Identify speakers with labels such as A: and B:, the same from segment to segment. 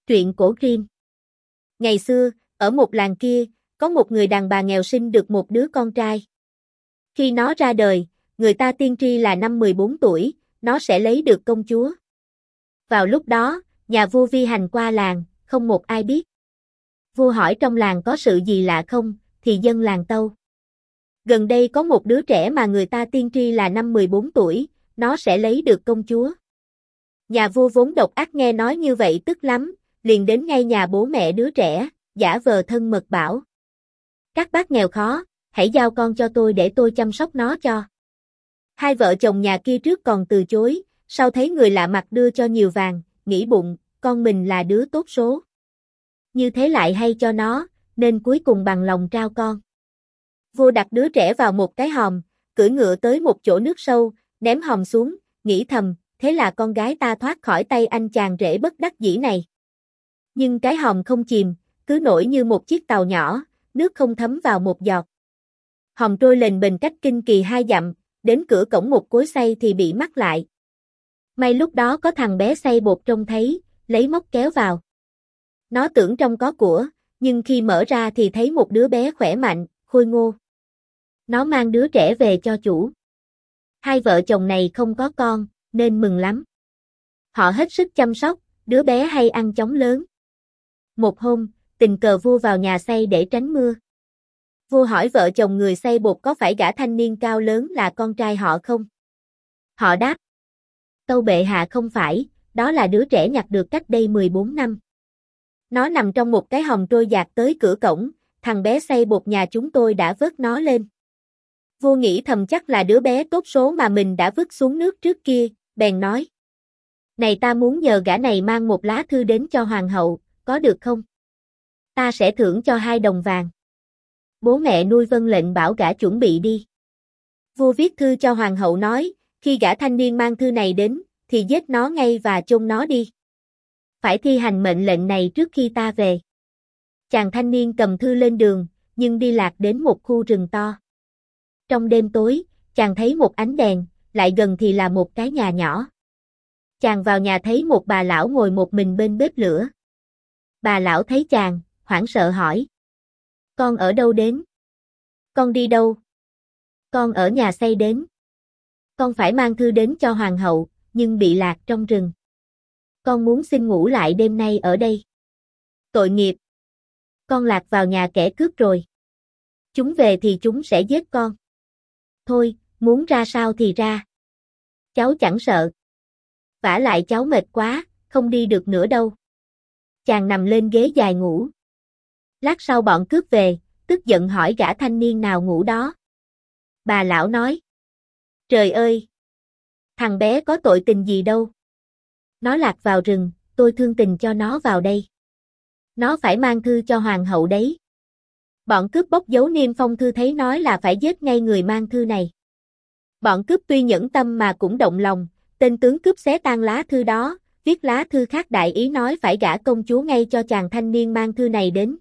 A: Truyện cổ Grimm. Ngày xưa, ở một làng kia, có một người đàn bà nghèo sinh được một đứa con trai. Khi nó ra đời, người ta tiên tri là năm 14 tuổi, nó sẽ lấy được công chúa. Vào lúc đó, nhà vua vi hành qua làng, không một ai biết. Vua hỏi trong làng có sự gì lạ không, thì dân làng tâu. Gần đây có một đứa trẻ mà người ta tiên tri là năm 14 tuổi, nó sẽ lấy được công chúa. Nhà vua vốn độc ác nghe nói như vậy tức lắm, liền đến ngay nhà bố mẹ đứa trẻ, giả vờ thân mật bảo. Các bác nghèo khó, hãy giao con cho tôi để tôi chăm sóc nó cho. Hai vợ chồng nhà kia trước còn từ chối, sau thấy người lạ mặt đưa cho nhiều vàng, nghĩ bụng, con mình là đứa tốt số. Như thế lại hay cho nó, nên cuối cùng bằng lòng trao con. Vua đặt đứa trẻ vào một cái hòm, cưỡi ngựa tới một chỗ nước sâu, ném hòm xuống, nghĩ thầm, thế là con gái ta thoát khỏi tay anh chàng rể bất đắc dĩ này. Nhưng cái hòm không chìm, cứ nổi như một chiếc tàu nhỏ, nước không thấm vào một giọt. Hòm trôi lềnh bềnh cách kinh kỳ 2 dặm, đến cửa cổng một cối xay thì bị mắc lại. May lúc đó có thằng bé xay bột trông thấy, lấy móc kéo vào. Nó tưởng trong có của, nhưng khi mở ra thì thấy một đứa bé khỏe mạnh, khôi ngô. Nó mang đứa trẻ về cho chủ. Hai vợ chồng này không có con, nên mừng lắm. Họ hết sức chăm sóc, đứa bé hay ăn chóng lớn. Một hôm, tình cờ vua vào nhà xay để tránh mưa. Vua hỏi vợ chồng người xay bột có phải gã thanh niên cao lớn là con trai họ không? Họ đáp. Tâu bệ hạ không phải, đó là đứa trẻ nhặt được cách đây 14 năm. Nó nằm trong một cái hòm trôi dạt tới cửa cổng, thằng bé xay bột nhà chúng tôi đã vớt nó lên. Vua nghĩ thầm chắc là đứa bé tốt số mà mình đã vứt xuống nước trước kia, bèn nói. Này ta muốn nhờ gã này mang một lá thư đến cho hoàng hậu, có được không? Ta sẽ thưởng cho 2 đồng vàng. Bố mẹ nuôi vâng lệnh bảo gã chuẩn bị đi. Vua viết thư cho hoàng hậu nói, khi gã thanh niên mang thư này đến, thì giết nó ngay và chôn nó đi. Phải thi hành mệnh lệnh này trước khi ta về. Chàng thanh niên cầm thư lên đường, nhưng đi lạc đến một khu rừng to. Trong đêm tối, chàng thấy một ánh đèn, lại gần thì là một cái nhà nhỏ. Chàng vào nhà thấy một bà lão ngồi một mình bên bếp lửa. Bà lão thấy chàng, hoảng sợ hỏi. Con ở đâu đến? Con đi đâu? Con ở nhà xay đến. Con phải mang thư đến cho hoàng hậu, nhưng bị lạc trong rừng. Con muốn xin ngủ lại đêm nay ở đây. Tội nghiệp. Con lạc vào nhà kẻ cướp rồi. Chúng về thì chúng sẽ giết con. Thôi, muốn ra sao thì ra. Cháu chẳng sợ. Vả lại cháu mệt quá, không đi được nữa đâu. Chàng nằm lên ghế dài ngủ. Lát sau bọn cướp về, tức giận hỏi gã thanh niên nào ngủ đó. Bà lão nói. Trời ơi! Thằng bé có tội tình gì đâu. Nó lạc vào rừng, tôi thương tình cho nó vào đây. Nó phải mang thư cho hoàng hậu đấy. Bọn cướp bóc dấu niêm phong thư thấy nói là phải giết ngay người mang thư này. Bọn cướp tuy nhẫn tâm mà cũng động lòng, tên tướng cướp xé tan lá thư đó, viết lá thư khác đại ý nói phải gả công chúa ngay cho chàng thanh niên mang thư này đến.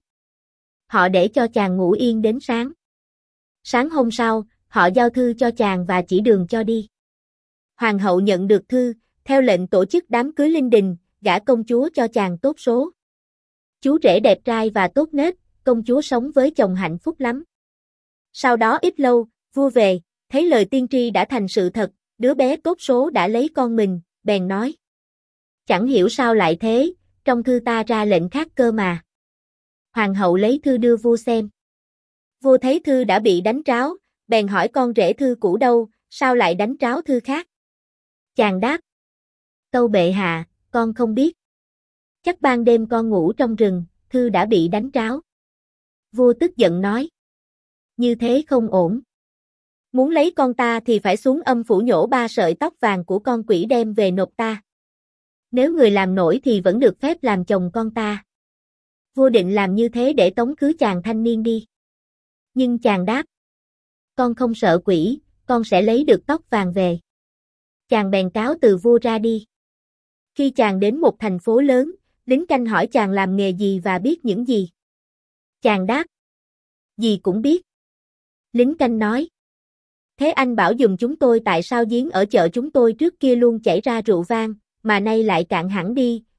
A: Họ để cho chàng ngủ yên đến sáng. Sáng hôm sau, họ giao thư cho chàng và chỉ đường cho đi. Hoàng hậu nhận được thư, theo lệnh tổ chức đám cưới linh đình, gả công chúa cho chàng tốt số. Chú rể đẹp trai và tốt nết, công chúa sống với chồng hạnh phúc lắm. Sau đó ít lâu, vua về, thấy lời tiên tri đã thành sự thật, đứa bé tốt số đã lấy con mình, bèn nói. Chẳng hiểu sao lại thế, trong thư ta ra lệnh khác cơ mà. Hoàng hậu lấy thư đưa vua xem. Vua thấy thư đã bị đánh tráo, bèn hỏi con rể thư cũ đâu, sao lại đánh tráo thư khác? Chàng đáp. Tâu bệ hạ, con không biết. Chắc ban đêm con ngủ trong rừng, thư đã bị đánh tráo. Vua tức giận nói. Như thế không ổn. Muốn lấy con ta thì phải xuống âm phủ nhổ 3 sợi tóc vàng của con quỷ đem về nộp ta. Nếu người làm nổi thì vẫn được phép làm chồng con ta. Vua định làm như thế để tống khứ chàng thanh niên đi. Nhưng chàng đáp. Con không sợ quỷ, con sẽ lấy được tóc vàng về. Chàng bèn cáo từ vua ra đi. Khi chàng đến một thành phố lớn, lính canh hỏi chàng làm nghề gì và biết những gì. Chàng đáp. Gì cũng biết. Lính canh nói. Thế anh bảo giùm chúng tôi tại sao giếng ở chợ chúng tôi trước kia luôn chảy ra rượu vang, mà nay lại cạn hẳn đi,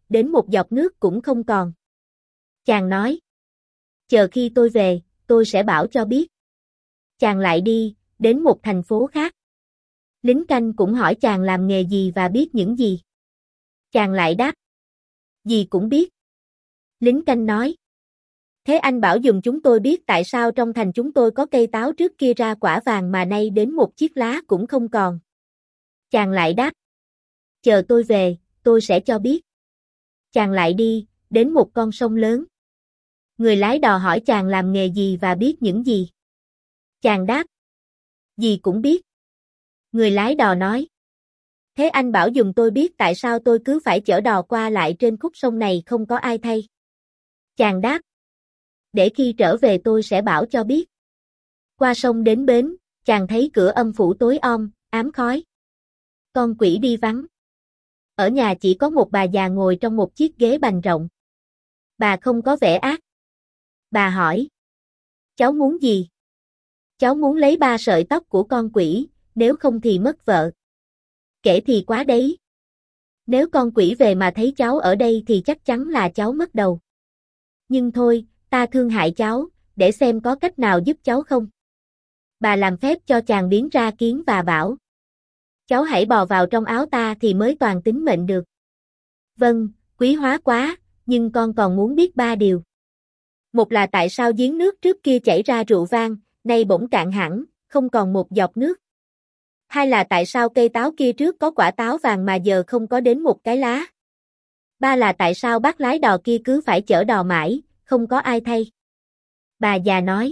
A: đến một giọt nước cũng không còn. Chàng nói. Chờ khi tôi về, tôi sẽ bảo cho biết. Chàng lại đi, đến một thành phố khác. Lính canh cũng hỏi chàng làm nghề gì và biết những gì. Chàng lại đáp. Gì cũng biết. Lính canh nói. Thế anh bảo giùm chúng tôi biết tại sao trong thành chúng tôi có cây táo trước kia ra quả vàng mà nay đến một chiếc lá cũng không còn. Chàng lại đáp. Chờ tôi về, tôi sẽ cho biết. Chàng lại đi, đến một con sông lớn. Người lái đò hỏi chàng làm nghề gì và biết những gì. Chàng đáp. Gì cũng biết. Người lái đò nói. Thế anh bảo giùm tôi biết tại sao tôi cứ phải chở đò qua lại trên khúc sông này không có ai thay. Chàng đáp. Để khi trở về tôi sẽ bảo cho biết. Qua sông đến bến, chàng thấy cửa âm phủ tối om, ám khói. Con quỷ đi vắng. Ở nhà chỉ có một bà già ngồi trong một chiếc ghế bành rộng. Bà không có vẻ ác. Bà hỏi. Cháu muốn gì? Cháu muốn lấy 3 sợi tóc của con quỷ, nếu không thì mất vợ. Kể thì quá đấy. Nếu con quỷ về mà thấy cháu ở đây thì chắc chắn là cháu mất đầu. Nhưng thôi, ta thương hại cháu, để xem có cách nào giúp cháu không. Bà làm phép cho chàng biến ra kiến và bảo. Cháu hãy bò vào trong áo ta thì mới toàn tính mệnh được. Vâng, quý hóa quá, nhưng con còn muốn biết 3 điều. Một là tại sao giếng nước trước kia chảy ra rượu vang, nay bỗng cạn hẳn, không còn một giọt nước. Hai là tại sao cây táo kia trước có quả táo vàng mà giờ không có đến một cái lá. Ba là tại sao bác lái đò kia cứ phải chở đò mãi, không có ai thay. Bà già nói.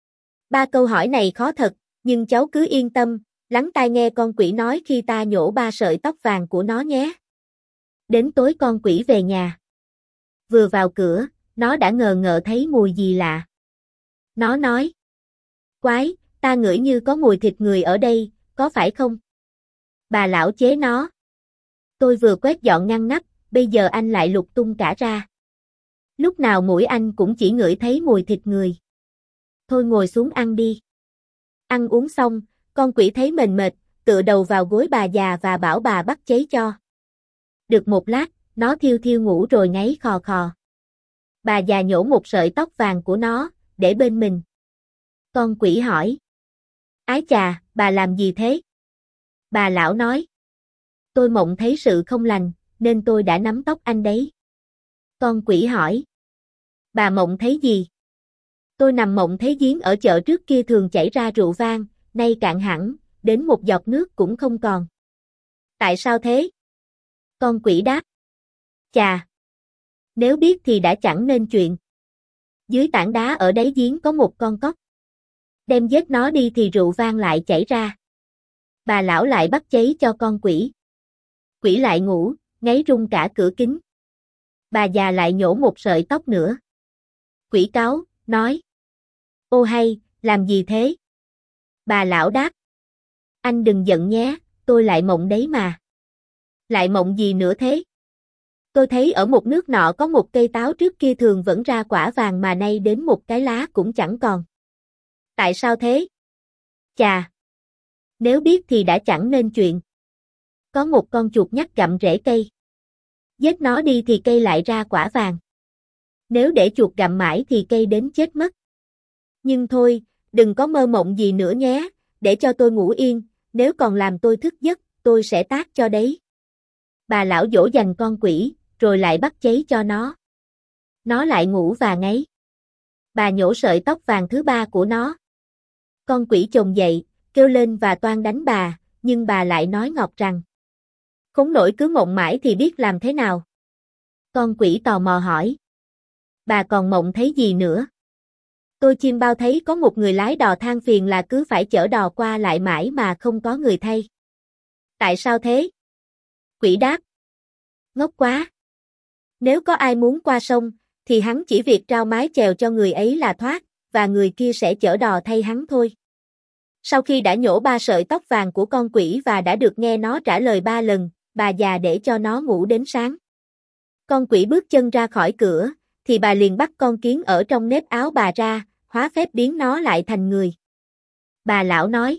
A: 3 câu hỏi này khó thật, nhưng cháu cứ yên tâm, lắng tai nghe con quỷ nói khi ta nhổ 3 sợi tóc vàng của nó nhé. Đến tối con quỷ về nhà. Vừa vào cửa, nó đã ngờ ngợ thấy mùi gì lạ. Nó nói. Quái, ta ngửi như có mùi thịt người ở đây, có phải không? Bà lão chế nó. Tôi vừa quét dọn ngăn nắp, bây giờ anh lại lục tung cả ra. Lúc nào mũi anh cũng chỉ ngửi thấy mùi thịt người. Thôi ngồi xuống ăn đi. Ăn uống xong, con quỷ thấy mình mệt, tựa đầu vào gối bà già và bảo bà bắt cháy cho. Được một lát, nó thiêu thiêu ngủ rồi ngáy khò khò. Bà già nhổ một sợi tóc vàng của nó, để bên mình. Con quỷ hỏi. Ái chà, bà làm gì thế? Bà lão nói. Tôi mộng thấy sự không lành, nên tôi đã nắm tóc anh đấy. Con quỷ hỏi. Bà mộng thấy gì? Tôi nằm mộng thấy giếng ở chợ trước kia thường chảy ra rượu vang, nay cạn hẳn, đến một giọt nước cũng không còn. Tại sao thế? Con quỷ đáp. Chà! Nếu biết thì đã chẳng nên chuyện. Dưới tảng đá ở đáy giếng có một con cóc. Đem giết nó đi thì rượu vang lại chảy ra. Bà lão lại bắt cháy cho con quỷ. Quỷ lại ngủ, ngáy rung cả cửa kính. Bà già lại nhổ một sợi tóc nữa. Quỷ cáu, nói. Ô hay, làm gì thế? Bà lão đáp. Anh đừng giận nhé, tôi lại mộng đấy mà. Lại mộng gì nữa thế? Tôi thấy ở một nước nọ có một cây táo trước kia thường vẫn ra quả vàng mà nay đến một cái lá cũng chẳng còn. Tại sao thế? Chà! Nếu biết thì đã chẳng nên chuyện. Có một con chuột nhắt gặm rễ cây. Giết nó đi thì cây lại ra quả vàng. Nếu để chuột gặm mãi thì cây đến chết mất. Nhưng thôi, đừng có mơ mộng gì nữa nhé, để cho tôi ngủ yên, nếu còn làm tôi thức giấc, tôi sẽ tát cho đấy. Bà lão dỗ dành con quỷ, rồi lại bắt cháy cho nó. Nó lại ngủ và ngáy. Bà nhổ sợi tóc vàng thứ 3 của nó. Con quỷ chồm dậy, kêu lên và toan đánh bà, nhưng bà lại nói ngọt rằng. Khốn nổi cứ mộng mãi thì biết làm thế nào. Con quỷ tò mò hỏi. Bà còn mộng thấy gì nữa? Tôi chiêm bao thấy có một người lái đò than phiền là cứ phải chở đò qua lại mãi mà không có người thay. Tại sao thế? Quỷ đáp. Ngốc quá. Nếu có ai muốn qua sông, thì hắn chỉ việc trao mái chèo cho người ấy là thoát, và người kia sẽ chở đò thay hắn thôi. Sau khi đã nhổ 3 sợi tóc vàng của con quỷ và đã được nghe nó trả lời 3 lần, bà già để cho nó ngủ đến sáng. Con quỷ bước chân ra khỏi cửa, thì bà liền bắt con kiến ở trong nếp áo bà ra, hóa phép biến nó lại thành người. Bà lão nói.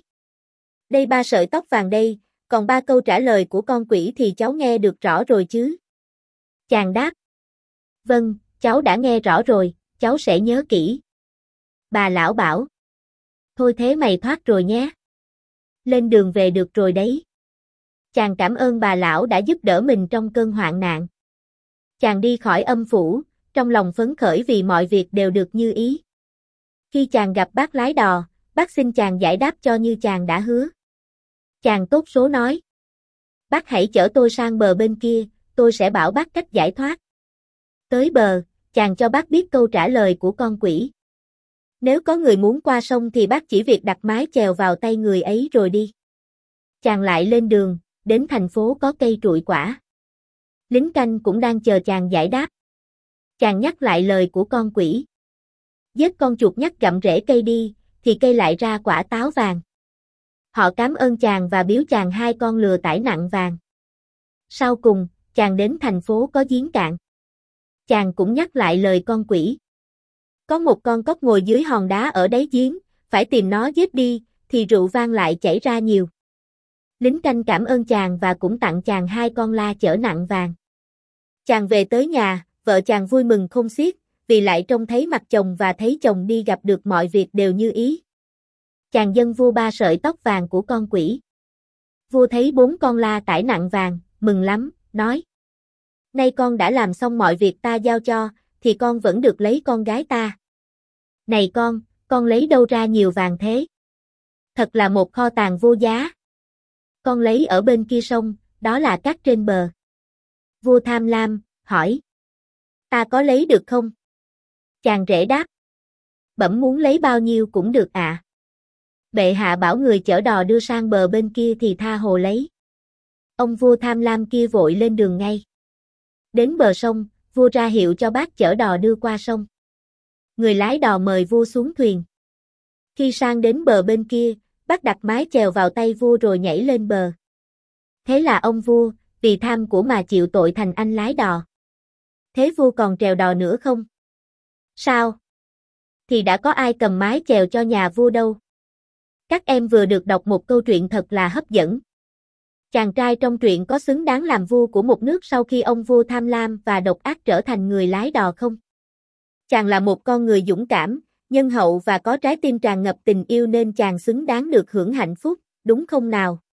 A: Đây 3 sợi tóc vàng đây, còn 3 câu trả lời của con quỷ thì cháu nghe được rõ rồi chứ. Chàng đáp. Vâng, cháu đã nghe rõ rồi, cháu sẽ nhớ kỹ. Bà lão bảo. Thôi thế mày thoát rồi nhé. Lên đường về được rồi đấy. Chàng cảm ơn bà lão đã giúp đỡ mình trong cơn hoạn nạn. Chàng đi khỏi âm phủ, trong lòng phấn khởi vì mọi việc đều được như ý. Khi chàng gặp bác lái đò, bác xin chàng giải đáp cho như chàng đã hứa. Chàng tốt số nói. Bác hãy chở tôi sang bờ bên kia, tôi sẽ bảo bác cách giải thoát. Tới bờ, chàng cho bác biết câu trả lời của con quỷ. Nếu có người muốn qua sông thì bác chỉ việc đặt mái chèo vào tay người ấy rồi đi. Chàng lại lên đường, đến thành phố có cây trụi quả. Lính canh cũng đang chờ chàng giải đáp. Chàng nhắc lại lời của con quỷ. Giết con chuột nhắt gặm rễ cây đi, thì cây lại ra quả táo vàng. Họ cảm ơn chàng và biếu chàng 2 con lừa tải nặng vàng. Sau cùng, chàng đến thành phố có giếng cạn. Chàng cũng nhắc lại lời con quỷ. Có một con cóc ngồi dưới hòn đá ở đáy giếng, phải tìm nó giết đi, thì rượu vang lại chảy ra nhiều. Lính canh cảm ơn chàng và cũng tặng chàng 2 con la chở nặng vàng. Chàng về tới nhà, vợ chàng vui mừng khôn xiết, vì lại trông thấy mặt chồng và thấy chồng đi gặp được mọi việc đều như ý. Chàng dâng vua 3 sợi tóc vàng của con quỷ. Vua thấy 4 con la tải nặng vàng, mừng lắm, nói. Nay con đã làm xong mọi việc ta giao cho, thì con vẫn được lấy con gái ta. Này con lấy đâu ra nhiều vàng thế? Thật là một kho tàng vô giá. Con lấy ở bên kia sông, đó là cát trên bờ. Vua tham lam, hỏi. Ta có lấy được không? Chàng rể đáp. Bẩm muốn lấy bao nhiêu cũng được ạ. Bệ hạ bảo người chở đò đưa sang bờ bên kia thì tha hồ lấy. Ông vua tham lam kia vội lên đường ngay. Đến bờ sông, vua ra hiệu cho bác chở đò đưa qua sông. Người lái đò mời vua xuống thuyền. Khi sang đến bờ bên kia, bác đặt mái chèo vào tay vua rồi nhảy lên bờ. Thế là ông vua, vì tham của mà chịu tội thành anh lái đò. Thế vua còn trèo đò nữa không? Sao? Thì đã có ai cầm mái chèo cho nhà vua đâu. Các em vừa được đọc một câu chuyện thật là hấp dẫn. Chàng trai trong truyện có xứng đáng làm vua của một nước sau khi ông vua tham lam và độc ác trở thành người lái đò không? Chàng là một con người dũng cảm, nhân hậu và có trái tim tràn ngập tình yêu nên chàng xứng đáng được hưởng hạnh phúc, đúng không nào?